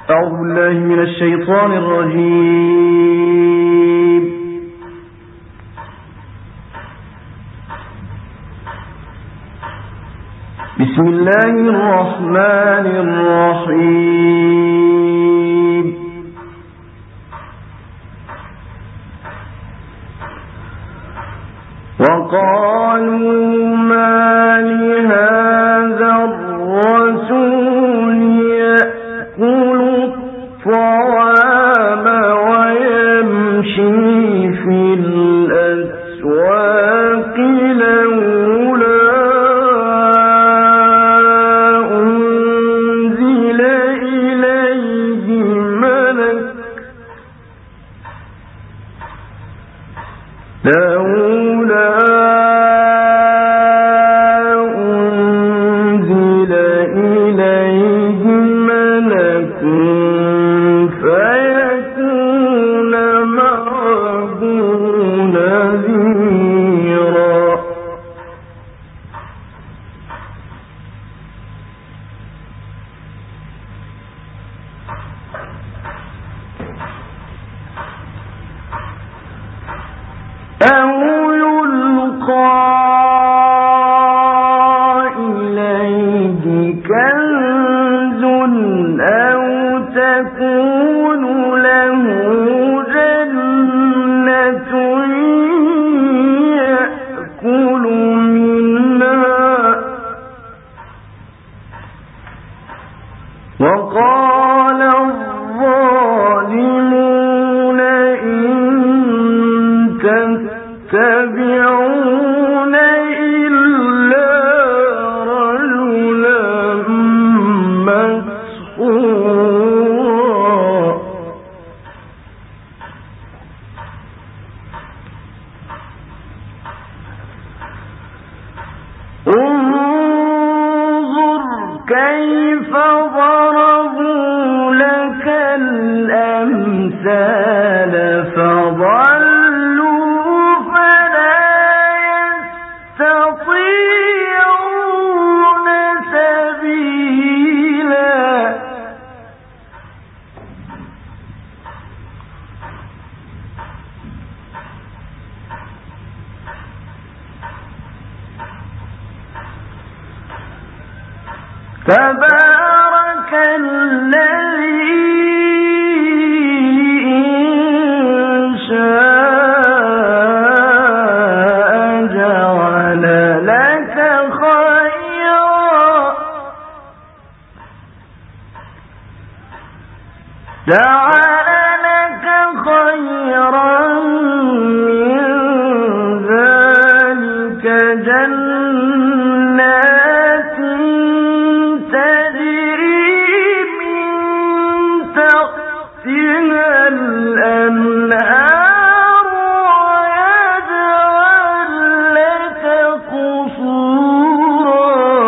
أعوذ بالله من الشيطان الرجيم. بسم الله الرحمن الرحيم. وقالوا ما لهذا الرسول يأكل الطعام ويمشي في الأسواق لولا أنزل إليه ملك فيكون معه نذيرا. أو يلقى إليه كنز أو تكون له جنة يأكل منها وقال الظالمون إن تتبعون إلا رجلا مسحورا. انظر كيف ضربوا لك الأمثال فضلوا فلا يستطيعون سبيلا. تبارك الذي إن شاء جعل لك خيرا من ذلك جنات تجري من تحتها الأنهار ويجعل لك قصورا.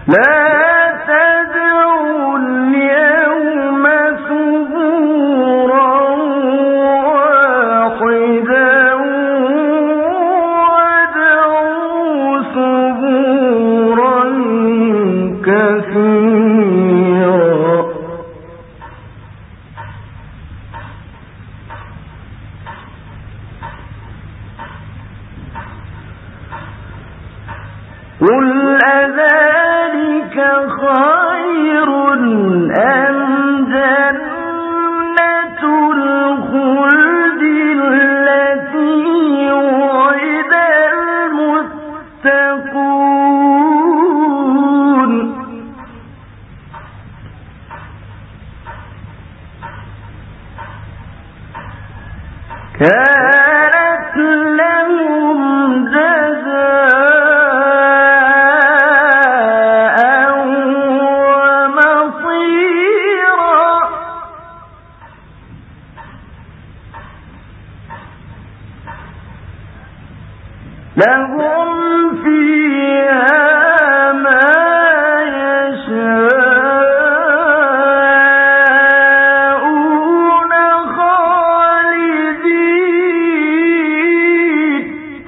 قل أذلك خير أم جنة الخلد التي وعد المتقون كانت لهم جزاء ومصيرا لهم فيها ما يشاءون خالدين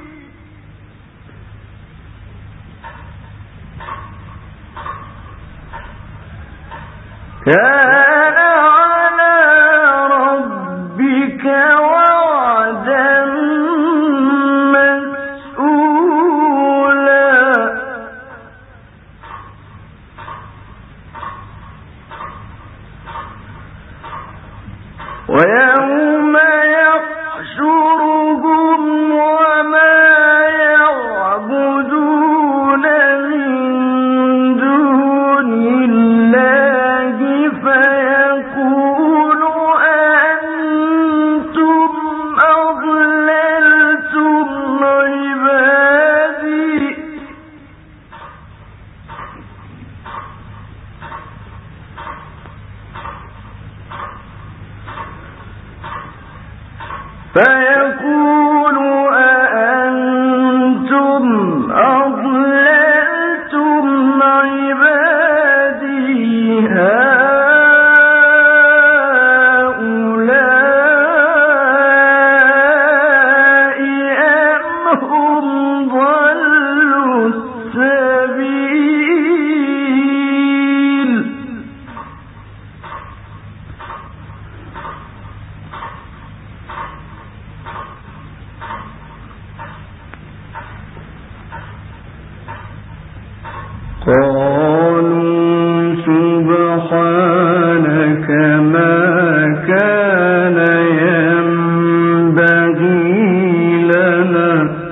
كان على ربك وعدا مسئولا ويوم يحشرهم وما يعبدون من دون الله فيقول أنتم أضللتم عبادي أأنتم أضللتم عبادي هؤلاء أم هم ضلوا السبيل قالوا سبحانك ما كان ينبغي لنا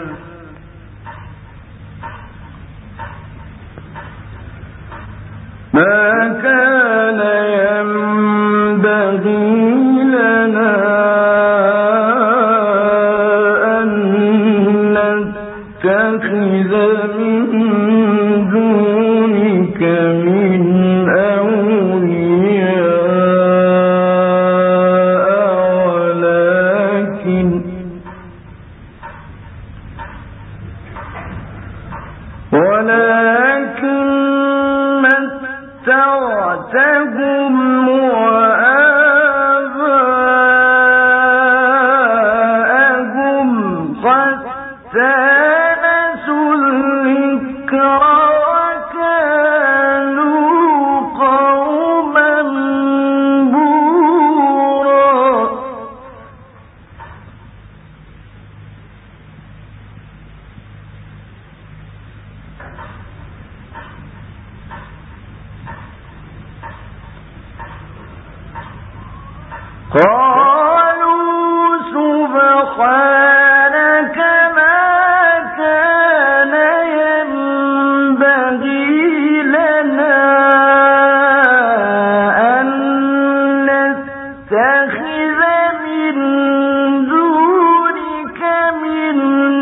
أن نتخذ من دونك من أولياء ولكن متعتهم وآباءهم حتى نسوا الذكر وكانوا قوما بورا قالوا سبحانك ما كان ينبغي لنا أن نتخذ من دونك من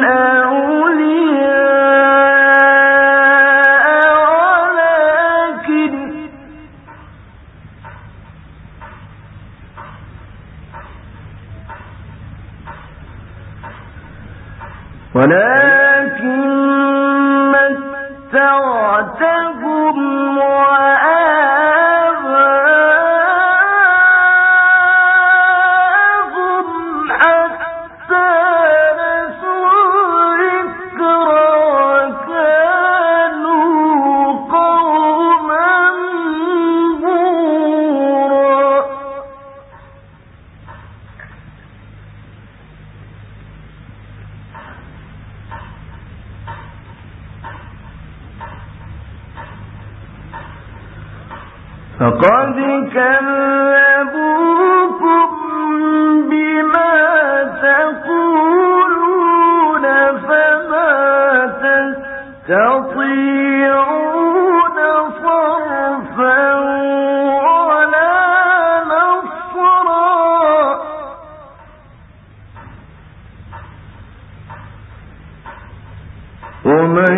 أولياء ولكن متعتهم فقد كذبوكم بما تقولون فما تستطيعون صرفا ولا نصرا ومن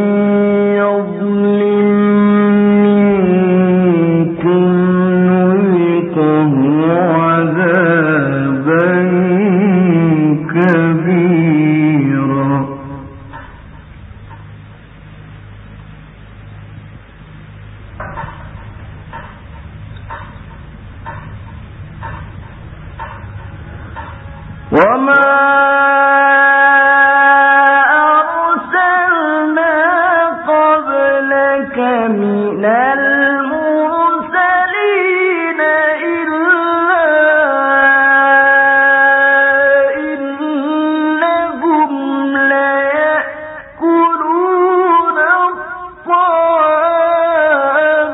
وما أرسلنا قبلك من المرسلين إلا إنهم ليأكلون الطعام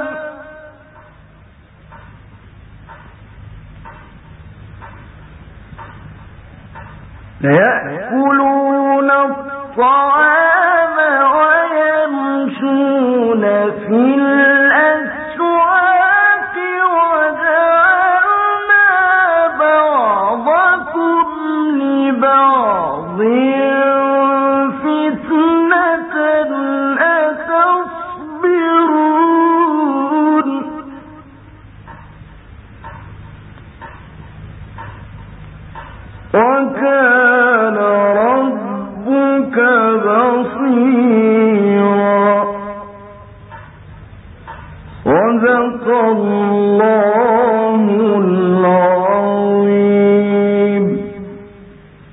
ليأكلون الطعام